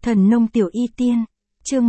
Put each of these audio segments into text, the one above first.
Thần nông tiểu y tiên, chương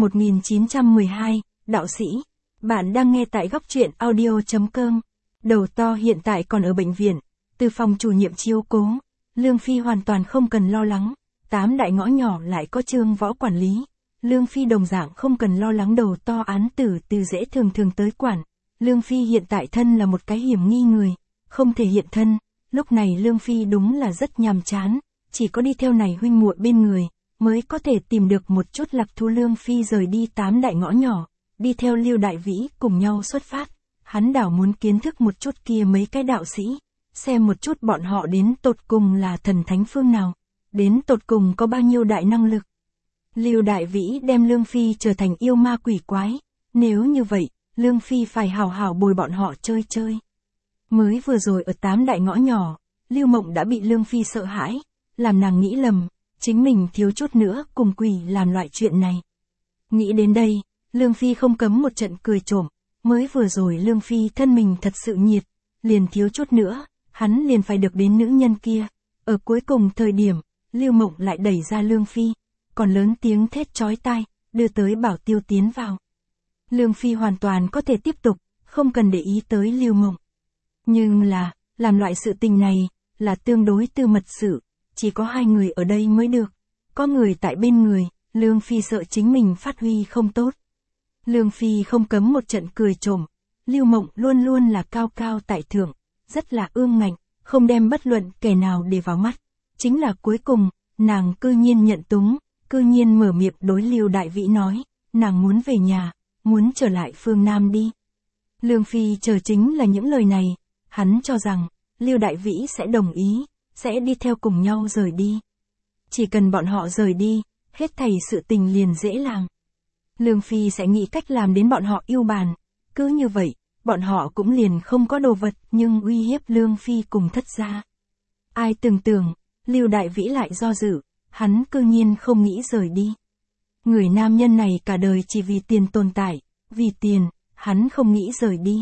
1912, đạo sĩ. Bạn đang nghe tại góc truyện audio.com. Đầu to hiện tại còn ở bệnh viện, từ phòng chủ nhiệm chiếu cố. Lương Phi hoàn toàn không cần lo lắng, 8 đại ngõ nhỏ lại có Trương Võ quản lý. Lương Phi đồng dạng không cần lo lắng đầu to án tử từ dễ thường tới quản. Lương Phi hiện tại thân là một cái hiểm nghi người, không thể hiện thân. Lúc này Lương Phi đúng là rất nhàm chán, chỉ có đi theo này huynh muội bên người, mới có thể tìm được một chút lạc thú. Lương Phi rời đi 8 đại ngõ nhỏ, đi theo Lưu Đại Vĩ cùng nhau xuất phát. Hắn đảo muốn kiến thức một chút kia mấy cái đạo sĩ, xem một chút bọn họ đến tột cùng là thần thánh phương nào, đến tột cùng có bao nhiêu đại năng lực. Lưu Đại Vĩ đem Lương Phi trở thành yêu ma quỷ quái, nếu như vậy, Lương Phi phải hào hào bồi bọn họ chơi. Mới vừa rồi ở 8 đại ngõ nhỏ, Lưu Mộng đã bị Lương Phi sợ hãi, làm nàng nghĩ lầm, chính mình thiếu chút nữa cùng quỷ làm loại chuyện này. Nghĩ đến đây, Lương Phi không cấm một trận cười trộm, mới vừa rồi Lương Phi thân mình thật sự nhiệt, liền thiếu chút nữa, hắn liền phải được đến nữ nhân kia. Ở cuối cùng thời điểm, Lưu Mộng lại đẩy ra Lương Phi, còn lớn tiếng thét chói tai, đưa tới bảo tiêu tiến vào. Lương Phi hoàn toàn có thể tiếp tục, không cần để ý tới Lưu Mộng. Nhưng là, làm loại sự tình này, là tương đối tư mật sự, chỉ có 2 người ở đây mới được. Có người tại bên người, Lương Phi sợ chính mình phát huy không tốt. Lương Phi không cấm một trận cười trộm, Lưu Mộng luôn luôn là cao cao tại thượng, rất là ương ngạnh, không đem bất luận kẻ nào để vào mắt. Chính là cuối cùng, nàng cư nhiên nhận túng, cư nhiên mở miệng đối Lưu Đại Vĩ nói, nàng muốn về nhà, muốn trở lại phương Nam đi. Lương Phi chờ chính là những lời này, hắn cho rằng, Lưu Đại Vĩ sẽ đồng ý, sẽ đi theo cùng nhau rời đi. Chỉ cần bọn họ rời đi, hết thảy sự tình liền dễ làm. Lương Phi sẽ nghĩ cách làm đến bọn họ yêu bàn, cứ như vậy, bọn họ cũng liền không có đồ vật nhưng uy hiếp Lương Phi cùng thất gia. Ai từng tưởng, Lưu Đại Vĩ lại do dự, hắn cư nhiên không nghĩ rời đi. Người nam nhân này cả đời chỉ vì tiền tồn tại, vì tiền, hắn không nghĩ rời đi.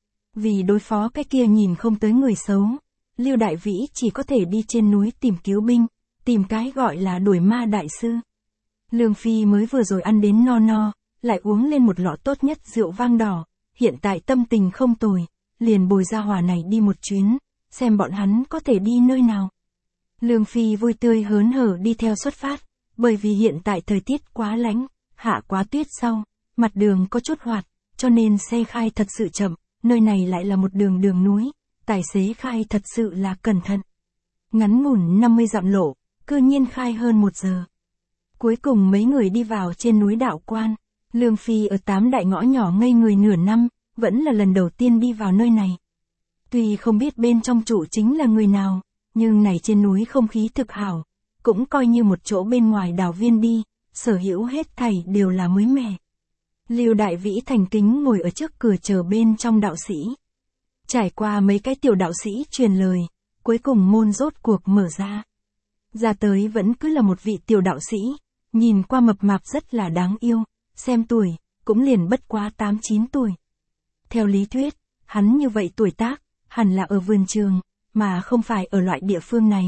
Vì đối phó cái kia nhìn không tới người xấu, Lưu Đại Vĩ chỉ có thể đi trên núi tìm cứu binh, tìm cái gọi là đuổi ma đại sư. Lương Phi mới vừa rồi ăn đến no, lại uống lên một lọ tốt nhất rượu vang đỏ, hiện tại tâm tình không tồi, liền bồi gia hỏa này đi một chuyến, xem bọn hắn có thể đi nơi nào. Lương Phi vui tươi hớn hở đi theo xuất phát, bởi vì hiện tại thời tiết quá lạnh, hạ quá tuyết sau, mặt đường có chút hoạt, cho nên xe khai thật sự chậm, nơi này lại là một đường núi, tài xế khai thật sự là cẩn thận. Ngắn ngủn 50 dặm lộ, cư nhiên khai hơn 1 giờ. Cuối cùng mấy người đi vào trên núi Đạo Quan, Lương Phi ở 8 đại ngõ nhỏ ngây người nửa năm, vẫn là lần đầu tiên đi vào nơi này. Tuy không biết bên trong trụ chính là người nào, nhưng này trên núi không khí thực hảo, cũng coi như một chỗ bên ngoài đào viên đi, sở hữu hết thảy đều là mới mẻ. Lưu Đại Vĩ thành kính ngồi ở trước cửa chờ bên trong đạo sĩ. Trải qua mấy cái tiểu đạo sĩ truyền lời, cuối cùng môn rốt cuộc mở ra. Ra tới vẫn cứ là một vị tiểu đạo sĩ, nhìn qua mập mạp rất là đáng yêu, xem tuổi, cũng liền bất quá 8-9 tuổi. Theo lý thuyết, hắn như vậy tuổi tác, hẳn là ở vườn trường, mà không phải ở loại địa phương này.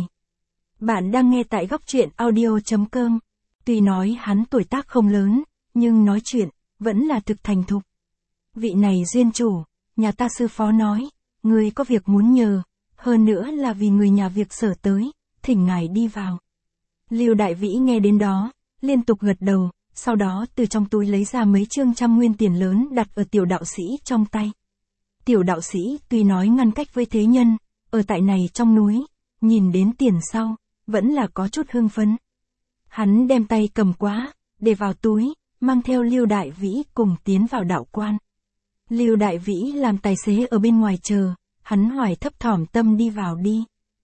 Bạn đang nghe tại góc truyện audio.com. Tuy nói hắn tuổi tác không lớn, nhưng nói chuyện, vẫn là thực thành thục. Vị này duyên chủ, nhà ta sư phó nói, người có việc muốn nhờ, hơn nữa là vì người nhà việc sở tới, thỉnh ngài đi vào. Lưu Đại Vĩ nghe đến đó, liên tục gật đầu, sau đó từ trong túi lấy ra mấy trương 100 nguyên tiền lớn đặt ở tiểu đạo sĩ trong tay. Tiểu đạo sĩ tuy nói ngăn cách với thế nhân, ở tại này trong núi, nhìn đến tiền sau, vẫn là có chút hưng phấn. Hắn đem tay cầm quá, để vào túi, mang theo Lưu Đại Vĩ cùng tiến vào đạo quan. Lưu Đại Vĩ làm tài xế ở bên ngoài chờ, hắn hoài thấp thỏm tâm đi vào đi.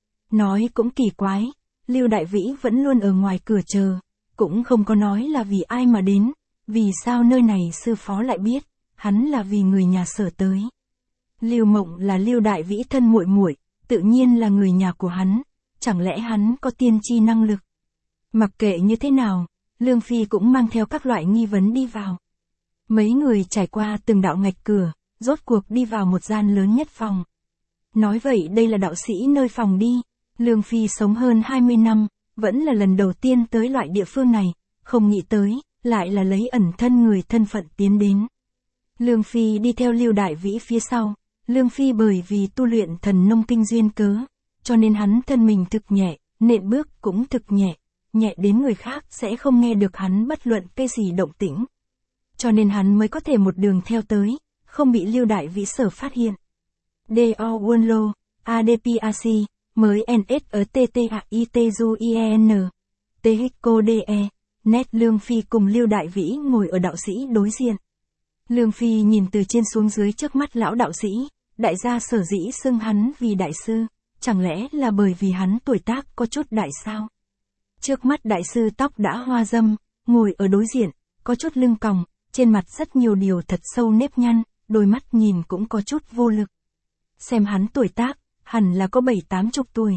Nói cũng kỳ quái, Lưu Đại Vĩ vẫn luôn ở ngoài cửa chờ, cũng không có nói là vì ai mà đến, vì sao nơi này sư phó lại biết, hắn là vì người nhà sở tới. Lưu Mộng là Lưu Đại Vĩ thân muội muội, tự nhiên là người nhà của hắn, chẳng lẽ hắn có tiên tri năng lực. Mặc kệ như thế nào, Lương Phi cũng mang theo các loại nghi vấn đi vào. Mấy người trải qua từng đạo ngạch cửa, rốt cuộc đi vào một gian lớn nhất phòng. Nói vậy đây là đạo sĩ nơi phòng đi, Lương Phi sống hơn 20 năm, vẫn là lần đầu tiên tới loại địa phương này, không nghĩ tới, lại là lấy ẩn thân người thân phận tiến đến. Lương Phi đi theo Lưu Đại Vĩ phía sau, Lương Phi bởi vì tu luyện thần nông kinh duyên cớ, cho nên hắn thân mình thực nhẹ, nện bước cũng thực nhẹ, nhẹ đến người khác sẽ không nghe được hắn bất luận cái gì động tĩnh. Cho nên hắn mới có thể một đường theo tới, không bị Lưu Đại Vĩ sở phát hiện. D.O. Wonlo, ADPAC, mới NSRTTAITZUIEN, THCODE, Net Lương Phi cùng Lưu Đại Vĩ ngồi ở đạo sĩ đối diện. Lương Phi nhìn từ trên xuống dưới trước mắt lão đạo sĩ, đại gia sở dĩ xưng hắn vì đại sư, chẳng lẽ là bởi vì hắn tuổi tác có chút đại sao? Trước mắt đại sư tóc đã hoa râm, ngồi ở đối diện, có chút lưng còng, trên mặt rất nhiều điều thật sâu nếp nhăn, đôi mắt nhìn cũng có chút vô lực. Xem hắn tuổi tác, hẳn là có 70-80 tuổi.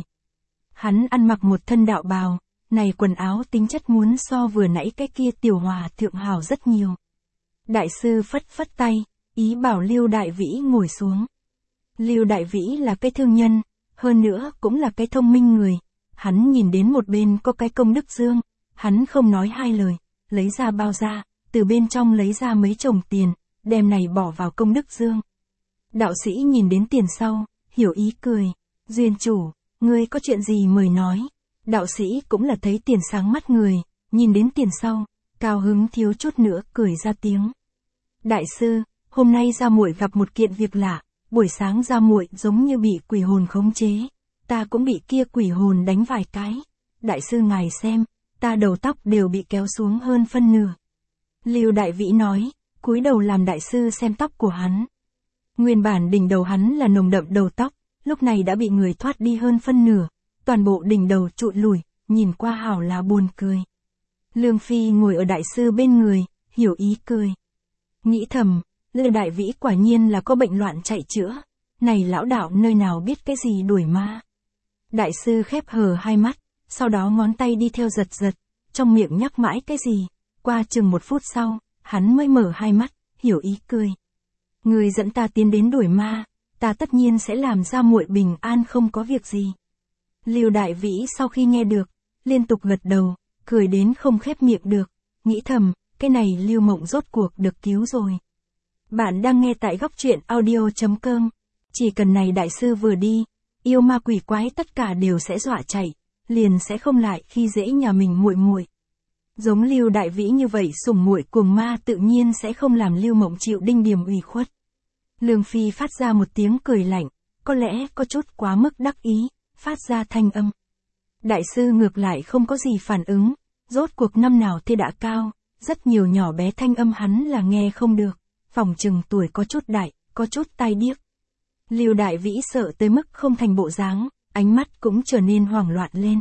Hắn ăn mặc một thân đạo bào, này quần áo tính chất muốn so vừa nãy cái kia tiểu hòa thượng hảo rất nhiều. Đại sư phất phất tay, ý bảo Lưu Đại Vĩ ngồi xuống. Lưu Đại Vĩ là cái thương nhân, hơn nữa cũng là cái thông minh người. Hắn nhìn đến một bên có cái công đức dương, hắn không nói hai lời, lấy ra bao ra, từ bên trong lấy ra mấy chồng tiền, đem này bỏ vào công đức dương. Đạo sĩ nhìn đến tiền sau, hiểu ý cười, duyên chủ, ngươi có chuyện gì mời nói. Đạo sĩ cũng là thấy tiền sáng mắt người, nhìn đến tiền sau, cao hứng thiếu chút nữa cười ra tiếng. Đại sư, hôm nay gia muội gặp một kiện việc lạ, buổi sáng gia muội giống như bị quỷ hồn khống chế, ta cũng bị kia quỷ hồn đánh vài cái. Đại sư ngài xem, ta đầu tóc đều bị kéo xuống hơn phân nửa. Lưu Đại Vĩ nói, cúi đầu làm đại sư xem tóc của hắn. Nguyên bản đỉnh đầu hắn là nồng đậm đầu tóc, lúc này đã bị người thoát đi hơn phân nửa, toàn bộ đỉnh đầu trụi lủi, nhìn qua hảo là buồn cười. Lương Phi ngồi ở đại sư bên người, hiểu ý cười. Nghĩ thầm, Lưu Đại Vĩ quả nhiên là có bệnh loạn chạy chữa, này lão đạo nơi nào biết cái gì đuổi ma. Đại sư khép hờ hai mắt, sau đó ngón tay đi theo giật giật, trong miệng nhắc mãi cái gì, qua chừng 1 phút sau, hắn mới mở hai mắt, hiểu ý cười. Người dẫn ta tiến đến đuổi ma, ta tất nhiên sẽ làm ra muội bình an không có việc gì. Lưu Đại Vĩ sau khi nghe được, liên tục gật đầu, cười đến không khép miệng được, nghĩ thầm, cái này Lưu Mộng rốt cuộc được cứu rồi. Bạn đang nghe tại góc truyện audio.com, chỉ cần này đại sư vừa đi, yêu ma quỷ quái tất cả đều sẽ dọa chạy, liền sẽ không lại khi dễ nhà mình muội muội. Giống Lưu Đại Vĩ như vậy sủng muội cuồng ma tự nhiên sẽ không làm Lưu Mộng chịu đinh điểm ủy khuất. Lương Phi phát ra một tiếng cười lạnh, có lẽ có chút quá mức đắc ý, phát ra thanh âm. Đại sư ngược lại không có gì phản ứng, rốt cuộc năm nào thế đã cao, rất nhiều nhỏ bé thanh âm hắn là nghe không được, phòng chừng tuổi có chút đại, có chút tai điếc. Lưu Đại Vĩ sợ tới mức không thành bộ dáng, ánh mắt cũng trở nên hoảng loạn lên.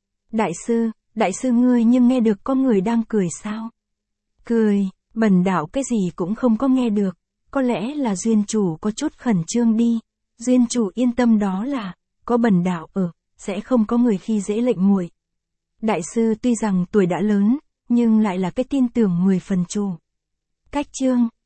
Đại sư ngươi nhưng nghe được có người đang cười sao? Cười, bần đạo cái gì cũng không có nghe được, có lẽ là duyên chủ có chút khẩn trương đi, duyên chủ yên tâm đó là, có bần đạo ở, sẽ không có người khi dễ lệnh muội. Đại sư tuy rằng tuổi đã lớn, nhưng lại là cái tin tưởng 10 phần chủ. Cách chương